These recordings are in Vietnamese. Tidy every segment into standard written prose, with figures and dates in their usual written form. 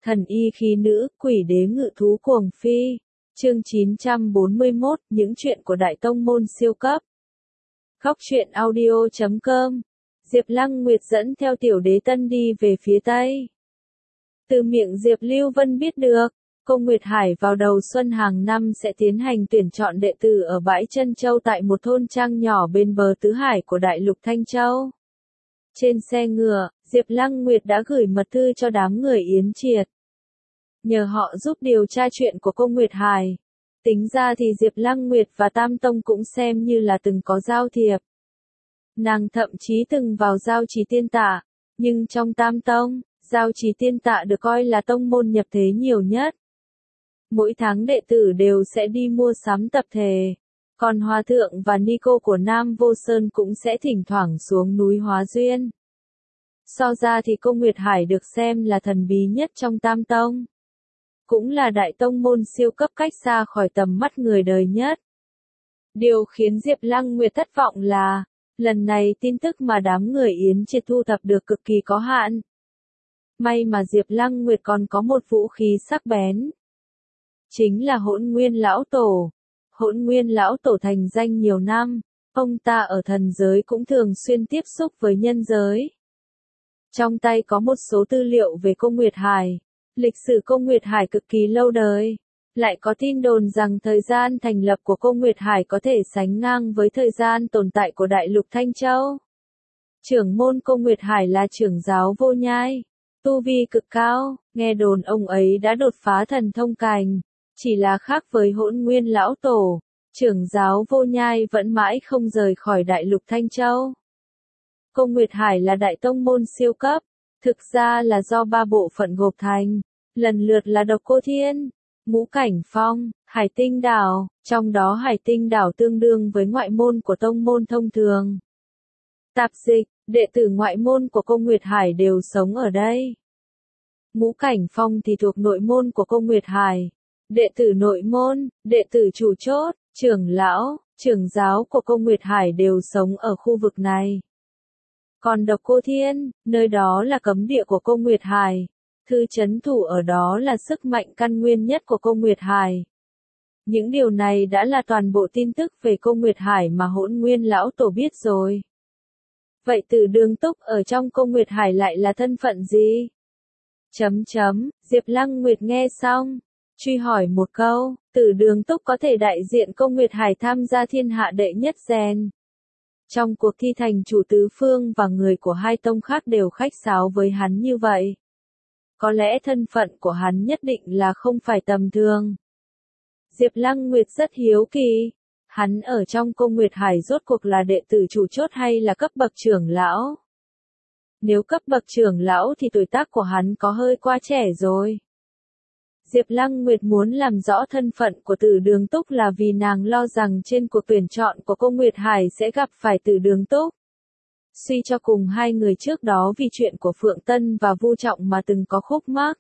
Thần y khí nữ, quỷ đế ngự thú cuồng phi. Chương 941, những chuyện của Đại Tông môn siêu cấp. Khóc chuyện audio.com. Diệp Lăng Nguyệt dẫn theo tiểu đế tân đi về phía Tây. Từ miệng Diệp Lưu Vân biết được, Cung Nguyệt Hải vào đầu xuân hàng năm sẽ tiến hành tuyển chọn đệ tử ở bãi Trân Châu tại một thôn trang nhỏ bên bờ Tứ Hải của Đại lục Thanh Châu. Trên xe ngựa, Diệp Lăng Nguyệt đã gửi mật thư cho đám người Yến Triệt, nhờ họ giúp điều tra chuyện của Cung Nguyệt Hải. Tính ra thì Diệp Lăng Nguyệt và Tam Tông cũng xem như là từng có giao thiệp. Nàng thậm chí từng vào Giao Trì Tiên Tạ, nhưng trong Tam Tông, Giao Trì Tiên Tạ được coi là tông môn nhập thế nhiều nhất. Mỗi tháng đệ tử đều sẽ đi mua sắm tập thể, còn Hòa Thượng và Ni Cô của Nam Vô Sơn cũng sẽ thỉnh thoảng xuống núi Hóa Duyên. So ra thì Cung Nguyệt Hải được xem là thần bí nhất trong Tam Tông, cũng là đại tông môn siêu cấp cách xa khỏi tầm mắt người đời nhất. Điều khiến Diệp Lăng Nguyệt thất vọng là, lần này tin tức mà đám người Yến Triệt thu thập được cực kỳ có hạn. May mà Diệp Lăng Nguyệt còn có một vũ khí sắc bén, chính là Hỗn Nguyên Lão Tổ. Hỗn Nguyên Lão Tổ thành danh nhiều năm, ông ta ở thần giới cũng thường xuyên tiếp xúc với nhân giới. Trong tay có một số tư liệu về Cung Nguyệt Hải. Lịch sử Cung Nguyệt Hải cực kỳ lâu đời, lại có tin đồn rằng thời gian thành lập của Cung Nguyệt Hải có thể sánh ngang với thời gian tồn tại của Đại lục Thanh Châu. Trưởng môn Cung Nguyệt Hải là trưởng giáo Vô Nhai, tu vi cực cao, nghe đồn ông ấy đã đột phá thần thông cảnh, chỉ là khác với Hỗn Nguyên Lão Tổ, trưởng giáo Vô Nhai vẫn mãi không rời khỏi Đại lục Thanh Châu. Cung Nguyệt Hải là đại tông môn siêu cấp, thực ra là do 3 bộ phận gộp thành, lần lượt là Độc Cô Thiên, Ngũ Cảnh Phong, Hải Tinh Đảo, trong đó Hải Tinh Đảo tương đương với ngoại môn của tông môn thông thường. Tạp dịch, đệ tử ngoại môn của Cung Nguyệt Hải đều sống ở đây. Ngũ Cảnh Phong thì thuộc nội môn của Cung Nguyệt Hải. Đệ tử nội môn, đệ tử chủ chốt, trưởng lão, trưởng giáo của Cung Nguyệt Hải đều sống ở khu vực này. Còn Độc Cô Thiên, nơi đó là cấm địa của Cung Nguyệt Hải. Thư trấn thủ ở đó là sức mạnh căn nguyên nhất của Cung Nguyệt Hải. Những điều này đã là toàn bộ tin tức về Cung Nguyệt Hải mà Hỗn Nguyên Lão Tổ biết rồi. Vậy Tử Đường Túc ở trong Cung Nguyệt Hải lại là thân phận gì? Diệp Lăng Nguyệt nghe xong, truy hỏi một câu, Tử Đường Túc có thể đại diện Cung Nguyệt Hải tham gia thiên hạ đệ nhất rèn. Trong cuộc thi thành chủ tứ phương và người của hai tông khác đều khách sáo với hắn như vậy. Có lẽ thân phận của hắn nhất định là không phải tầm thường. Diệp Lăng Nguyệt rất hiếu kỳ, hắn ở trong Cung Nguyệt Hải rốt cuộc là đệ tử chủ chốt hay là cấp bậc trưởng lão? Nếu cấp bậc trưởng lão thì tuổi tác của hắn có hơi quá trẻ rồi. Diệp Lăng Nguyệt muốn làm rõ thân phận của Tử Đường Túc là vì nàng lo rằng trên cuộc tuyển chọn của Cung Nguyệt Hải sẽ gặp phải Tử Đường Túc. Suy cho cùng hai người trước đó vì chuyện của Phượng Tân và Vu Trọng mà từng có khúc mắc.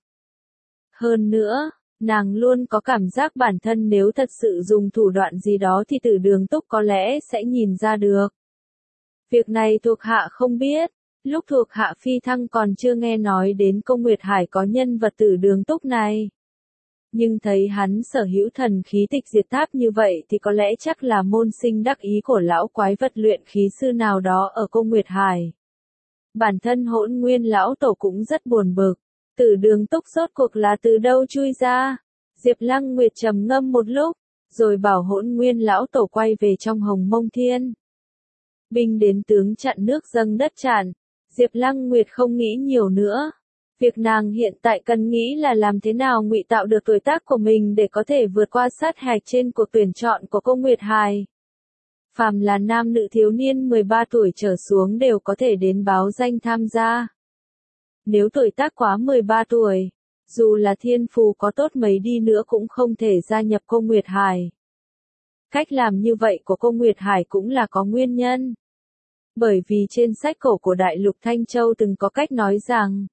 Hơn nữa, nàng luôn có cảm giác bản thân nếu thật sự dùng thủ đoạn gì đó thì Tử Đường Túc có lẽ sẽ nhìn ra được. Việc này thuộc hạ không biết, lúc thuộc hạ phi thăng còn chưa nghe nói đến Cung Nguyệt Hải có nhân vật Tử Đường Túc này. Nhưng thấy hắn sở hữu thần khí tịch diệt tháp như vậy thì có lẽ chắc là môn sinh đắc ý của lão quái vật luyện khí sư nào đó ở Cung Nguyệt Hải. Bản thân Hỗn Nguyên Lão Tổ cũng rất buồn bực, Tử Đường Túc rốt cuộc là từ đâu chui ra? Diệp Lăng Nguyệt trầm ngâm một lúc, rồi bảo Hỗn Nguyên Lão Tổ quay về trong Hồng Mông Thiên. Binh đến tướng chặn nước dâng đất tràn, Diệp Lăng Nguyệt không nghĩ nhiều nữa. Việc nàng hiện tại cần nghĩ là làm thế nào ngụy tạo được tuổi tác của mình để có thể vượt qua sát hạch trên cuộc tuyển chọn của Cung Nguyệt Hải. Phàm là nam nữ thiếu niên 13 tuổi trở xuống đều có thể đến báo danh tham gia. Nếu tuổi tác quá 13 tuổi, dù là thiên phù có tốt mấy đi nữa cũng không thể gia nhập Cung Nguyệt Hải. Cách làm như vậy của Cung Nguyệt Hải cũng là có nguyên nhân. Bởi vì trên sách cổ của Đại lục Thanh Châu từng có cách nói rằng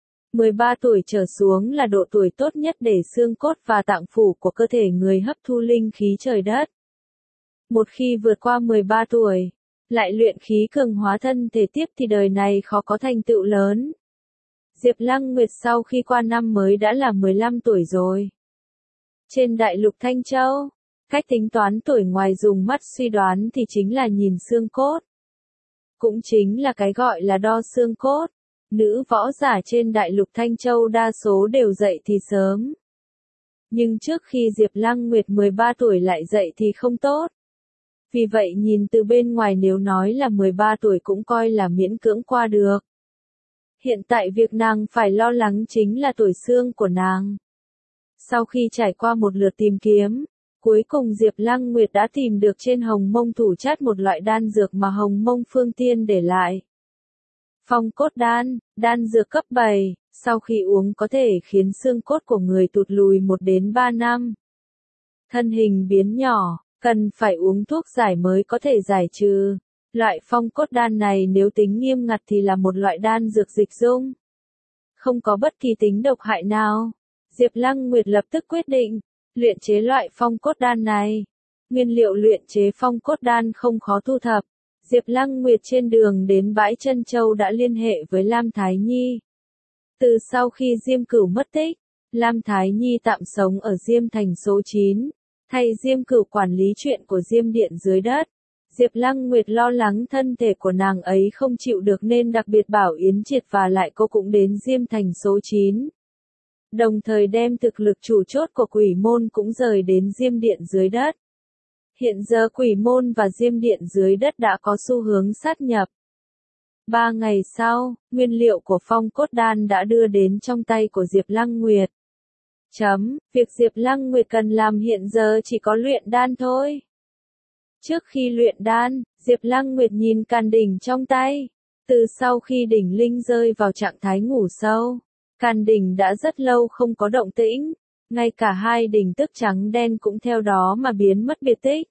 13 tuổi trở xuống là độ tuổi tốt nhất để xương cốt và tạng phủ của cơ thể người hấp thu linh khí trời đất. Một khi vượt qua 13 tuổi, lại luyện khí cường hóa thân thể tiếp thì đời này khó có thành tựu lớn. Diệp Lăng Nguyệt sau khi qua năm mới đã là 15 tuổi rồi. Trên đại lục Thanh Châu, cách tính toán tuổi ngoài dùng mắt suy đoán thì chính là nhìn xương cốt. Cũng chính là cái gọi là đo xương cốt. Nữ võ giả trên đại lục Thanh Châu đa số đều dậy thì sớm. Nhưng trước khi Diệp Lăng Nguyệt 13 tuổi lại dậy thì không tốt. Vì vậy nhìn từ bên ngoài nếu nói là 13 tuổi cũng coi là miễn cưỡng qua được. Hiện tại việc nàng phải lo lắng chính là tuổi xương của nàng. Sau khi trải qua một lượt tìm kiếm, cuối cùng Diệp Lăng Nguyệt đã tìm được trên Hồng Mông Thủ Trát một loại đan dược mà Hồng Mông Phương Tiên để lại. Phong cốt đan, đan dược cấp 7, sau khi uống có thể khiến xương cốt của người tụt lùi 1 đến 3 năm. Thân hình biến nhỏ, cần phải uống thuốc giải mới có thể giải trừ. Loại phong cốt đan này nếu tính nghiêm ngặt thì là một loại đan dược dịch dung. Không có bất kỳ tính độc hại nào. Diệp Lăng Nguyệt lập tức quyết định, luyện chế loại phong cốt đan này. Nguyên liệu luyện chế phong cốt đan không khó thu thập. Diệp Lăng Nguyệt trên đường đến bãi Trân Châu đã liên hệ với Lam Thái Nhi. Từ sau khi Diêm Cửu mất tích, Lam Thái Nhi tạm sống ở Diêm Thành số 9, thay Diêm Cửu quản lý chuyện của Diêm Điện dưới đất. Diệp Lăng Nguyệt lo lắng thân thể của nàng ấy không chịu được nên đặc biệt bảo Yến Triệt và lại cô cũng đến Diêm Thành số 9. Đồng thời đem thực lực chủ chốt của Quỷ Môn cũng rời đến Diêm Điện dưới đất. Hiện giờ Quỷ Môn và Diêm Điện dưới đất đã có xu hướng sát nhập. 3 ngày sau, nguyên liệu của phong cốt đan đã đưa đến trong tay của Diệp Lăng Nguyệt. Việc Diệp Lăng Nguyệt cần làm hiện giờ chỉ có luyện đan thôi. Trước khi luyện đan, Diệp Lăng Nguyệt nhìn càn đỉnh trong tay. Từ sau khi đỉnh linh rơi vào trạng thái ngủ sâu, càn đỉnh đã rất lâu không có động tĩnh. Ngay cả hai đỉnh tức trắng đen cũng theo đó mà biến mất biệt tích.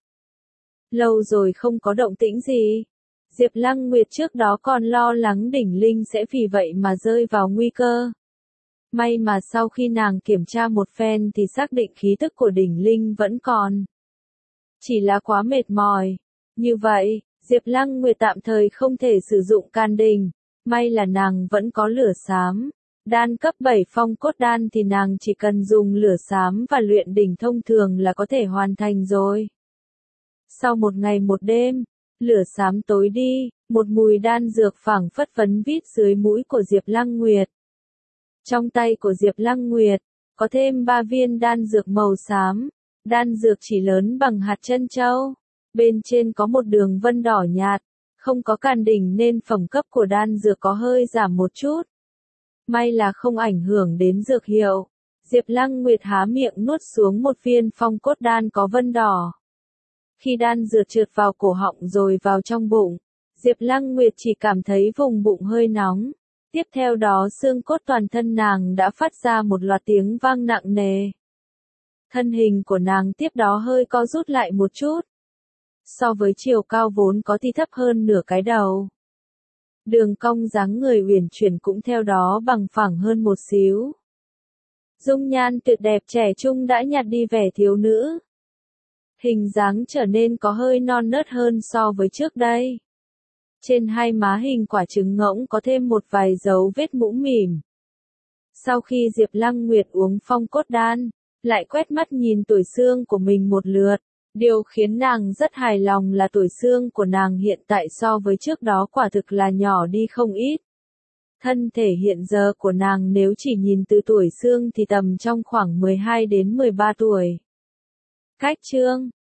Lâu rồi không có động tĩnh gì. Diệp Lăng Nguyệt trước đó còn lo lắng đỉnh linh sẽ vì vậy mà rơi vào nguy cơ. May mà sau khi nàng kiểm tra một phen thì xác định khí tức của đỉnh linh vẫn còn. Chỉ là quá mệt mỏi. Như vậy, Diệp Lăng Nguyệt tạm thời không thể sử dụng can đỉnh. May là nàng vẫn có lửa xám. Đan cấp 7 phong cốt đan thì nàng chỉ cần dùng lửa xám và luyện đỉnh thông thường là có thể hoàn thành rồi. Sau một ngày một đêm, lửa xám tối đi, một mùi đan dược phảng phất phấn vít dưới mũi của Diệp Lăng Nguyệt. Trong tay của Diệp Lăng Nguyệt, có thêm 3 viên đan dược màu xám, đan dược chỉ lớn bằng hạt trân châu. Bên trên có một đường vân đỏ nhạt, không có càn đỉnh nên phẩm cấp của đan dược có hơi giảm một chút. May là không ảnh hưởng đến dược hiệu. Diệp Lăng Nguyệt há miệng nuốt xuống một viên phong cốt đan có vân đỏ. Khi đan dược trượt vào cổ họng rồi vào trong bụng, Diệp Lăng Nguyệt chỉ cảm thấy vùng bụng hơi nóng. Tiếp theo đó xương cốt toàn thân nàng đã phát ra một loạt tiếng vang nặng nề. Thân hình của nàng tiếp đó hơi co rút lại một chút. So với chiều cao vốn có thì thấp hơn nửa cái đầu. Đường cong dáng người uyển chuyển cũng theo đó bằng phẳng hơn một xíu. Dung nhan tuyệt đẹp trẻ trung đã nhạt đi vẻ thiếu nữ. Hình dáng trở nên có hơi non nớt hơn so với trước đây. Trên hai má hình quả trứng ngỗng có thêm một vài dấu vết mũm mỉm. Sau khi Diệp Lăng Nguyệt uống phong cốt đan, lại quét mắt nhìn tuổi xương của mình một lượt. Điều khiến nàng rất hài lòng là tuổi xương của nàng hiện tại so với trước đó quả thực là nhỏ đi không ít. Thân thể hiện giờ của nàng nếu chỉ nhìn từ tuổi xương thì tầm trong khoảng 12 đến 13 tuổi. Cách chương